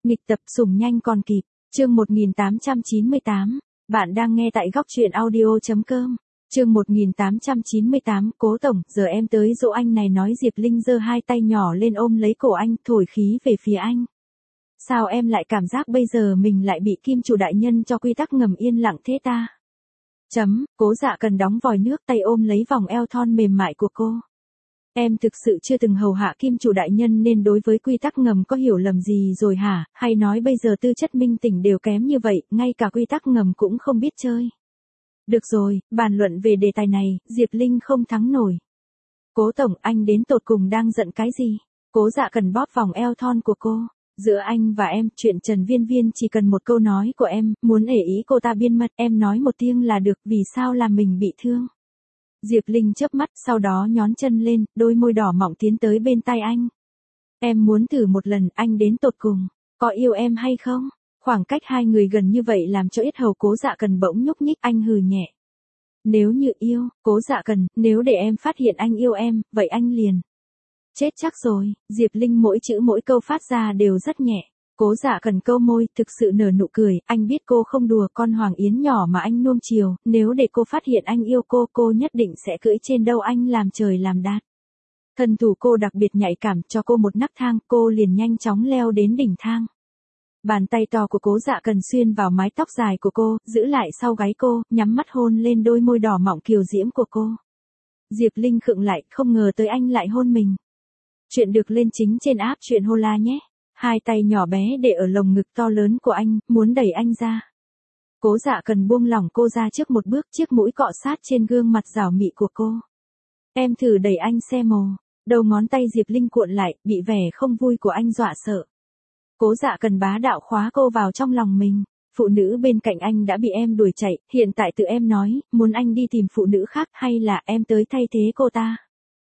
Nghịch tập sủng nhanh còn kịp, chương 1898, bạn đang nghe tại góc truyện audio.com. Chương 1898, Cố tổng, giờ em tới dỗ anh này, nói Diệp Linh giơ hai tay nhỏ lên ôm lấy cổ anh, thổi khí về phía anh. Sao em lại cảm giác bây giờ mình lại bị kim chủ đại nhân cho quy tắc ngầm yên lặng thế ta? Cố Dạ Cần đóng vòi nước, tay ôm lấy vòng eo thon mềm mại của cô. Em thực sự chưa từng hầu hạ kim chủ đại nhân nên đối với quy tắc ngầm có hiểu lầm gì rồi hả, hay nói bây giờ tư chất minh tỉnh đều kém như vậy, ngay cả quy tắc ngầm cũng không biết chơi. Được rồi, bàn luận về đề tài này, Diệp Linh không thắng nổi. Cố tổng, anh đến tột cùng đang giận cái gì? Cố Dạ Cần bóp vòng eo thon của cô. Giữa anh và em, chuyện Trần Viên Viên chỉ cần một câu nói của em, muốn ể ý cô ta biên mật, em nói một tiếng là được, vì sao làm mình bị thương? Diệp Linh chớp mắt, sau đó nhón chân lên, đôi môi đỏ mọng tiến tới bên tai anh. Em muốn thử một lần, anh đến tột cùng, có yêu em hay không? Khoảng cách hai người gần như vậy làm cho yết hầu Cố Dạ Cần bỗng nhúc nhích, anh hừ nhẹ. Nếu như yêu, Cố Dạ Cần, nếu để em phát hiện anh yêu em, vậy anh liền chết chắc rồi. Diệp Linh mỗi chữ mỗi câu phát ra đều rất nhẹ. Cố Dạ Cần câu môi, thực sự nở nụ cười, anh biết cô không đùa con Hoàng Yến nhỏ mà anh nuông chiều, nếu để cô phát hiện anh yêu cô nhất định sẽ cưỡi trên đầu anh làm trời làm đát. Thân thủ cô đặc biệt nhạy cảm, cho cô một nấc thang, cô liền nhanh chóng leo đến đỉnh thang. Bàn tay to của Cố Dạ Cần xuyên vào mái tóc dài của cô, giữ lại sau gáy cô, nhắm mắt hôn lên đôi môi đỏ mọng kiều diễm của cô. Diệp Linh khựng lại, không ngờ tới anh lại hôn mình. Chuyện được lên chính trên app truyện Hola nhé. Hai tay nhỏ bé để ở lồng ngực to lớn của anh, muốn đẩy anh ra. Cố Dạ Cần buông lỏng cô ra trước một bước, chiếc mũi cọ sát trên gương mặt rảo mị của cô. Em thử đẩy anh xem mồ. Đầu ngón tay Diệp Linh cuộn lại, bị vẻ không vui của anh dọa sợ. Cố Dạ Cần bá đạo khóa cô vào trong lòng mình. Phụ nữ bên cạnh anh đã bị em đuổi chạy, hiện tại tự em nói, muốn anh đi tìm phụ nữ khác hay là em tới thay thế cô ta?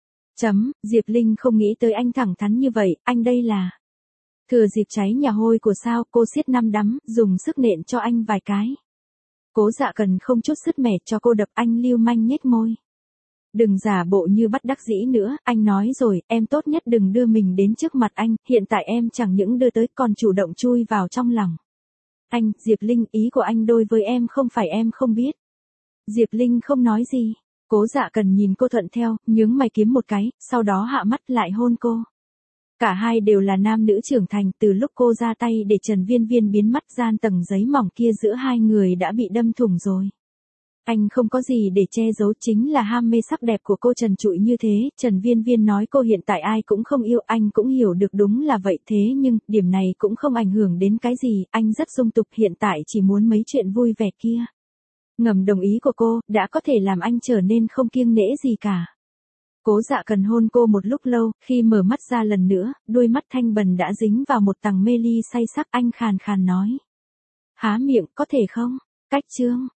Diệp Linh không nghĩ tới anh thẳng thắn như vậy, anh đây là thừa dịp cháy nhà hôi của sao, cô siết năm đấm, dùng sức nện cho anh vài cái. Cố Dạ Cần không chút sứt mẻ cho cô đập, anh lưu manh nhếch môi. Đừng giả bộ như bất đắc dĩ nữa, anh nói rồi, em tốt nhất đừng đưa mình đến trước mặt anh, hiện tại em chẳng những đưa tới còn chủ động chui vào trong lòng. Anh, Diệp Linh, ý của anh đối với em không phải em không biết. Diệp Linh không nói gì. Cố Dạ Cần nhìn cô thuận theo, nhướng mày kiếm một cái, sau đó hạ mắt lại hôn cô. Cả hai đều là nam nữ trưởng thành, từ lúc cô ra tay để Trần Viên Viên biến mất, gian tầng giấy mỏng kia giữa hai người đã bị đâm thủng rồi. Anh không có gì để che giấu, chính là ham mê sắc đẹp của cô trần trụi như thế. Trần Viên Viên nói cô hiện tại ai cũng không yêu, anh cũng hiểu được, đúng là vậy, thế nhưng, điểm này cũng không ảnh hưởng đến cái gì, anh rất dung tục, hiện tại chỉ muốn mấy chuyện vui vẻ kia. Ngầm đồng ý của cô, đã có thể làm anh trở nên không kiêng nể gì cả. Cố Dạ Cần hôn cô một lúc lâu, khi mở mắt ra lần nữa, đôi mắt thanh bần đã dính vào một tầng mê ly say sắc, anh khàn khàn nói. Há miệng, có thể không? Cách chương.